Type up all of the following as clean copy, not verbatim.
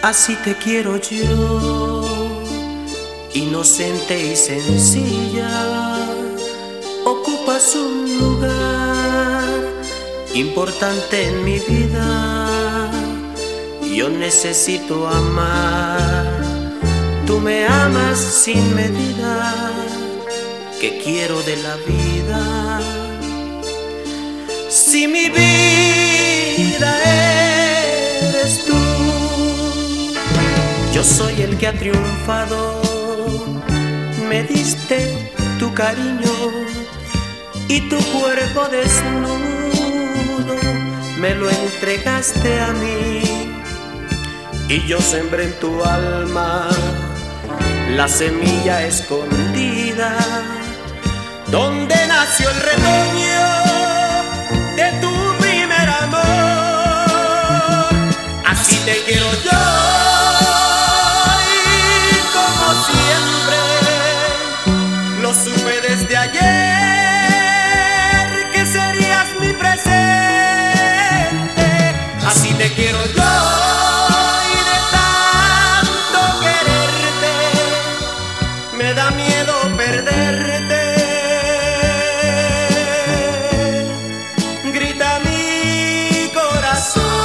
Así te quiero yo, inocente y sencilla. Ocupas un lugar importante en mi vida. Yo necesito amar, tú me amas sin medida. ¿Qué quiero de la vida? Si mi vida eres tú, yo soy el que ha triunfado. Me diste tu cariño y tu cuerpo desnudo me lo entregaste a mí. Y yo sembré en tu alma la semilla escondida, donde nació el retoño de tu primer amor. Así te quiero yo, y como siempre lo supe desde ayer, que serías mi presente. Así te quiero yo, y de tanto quererte me da miedo perderte. Grita mi corazón.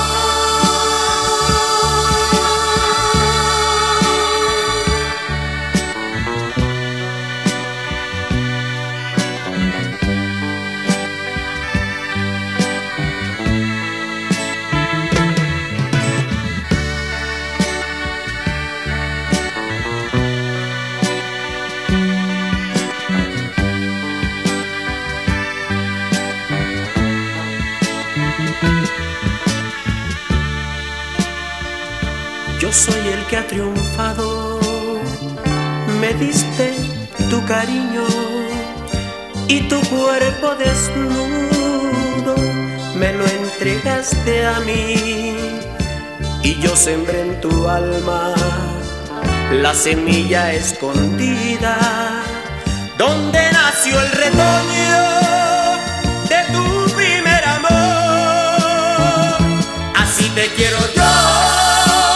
Yo soy el que ha triunfado, me diste tu cariño y tu cuerpo desnudo me lo entregaste a mí. Y yo sembré en tu alma la semilla escondida, donde nació el retoño de tu primer amor. Así te quiero yo,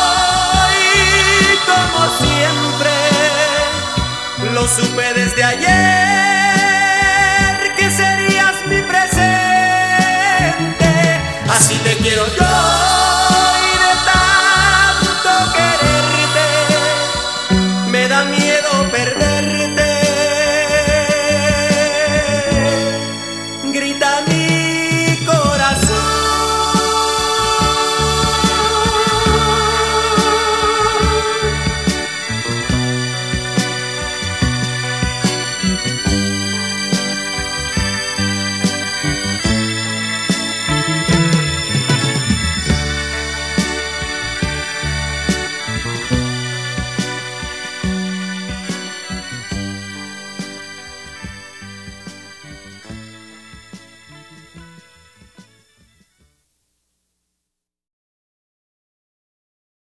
como siempre lo supe desde ayer.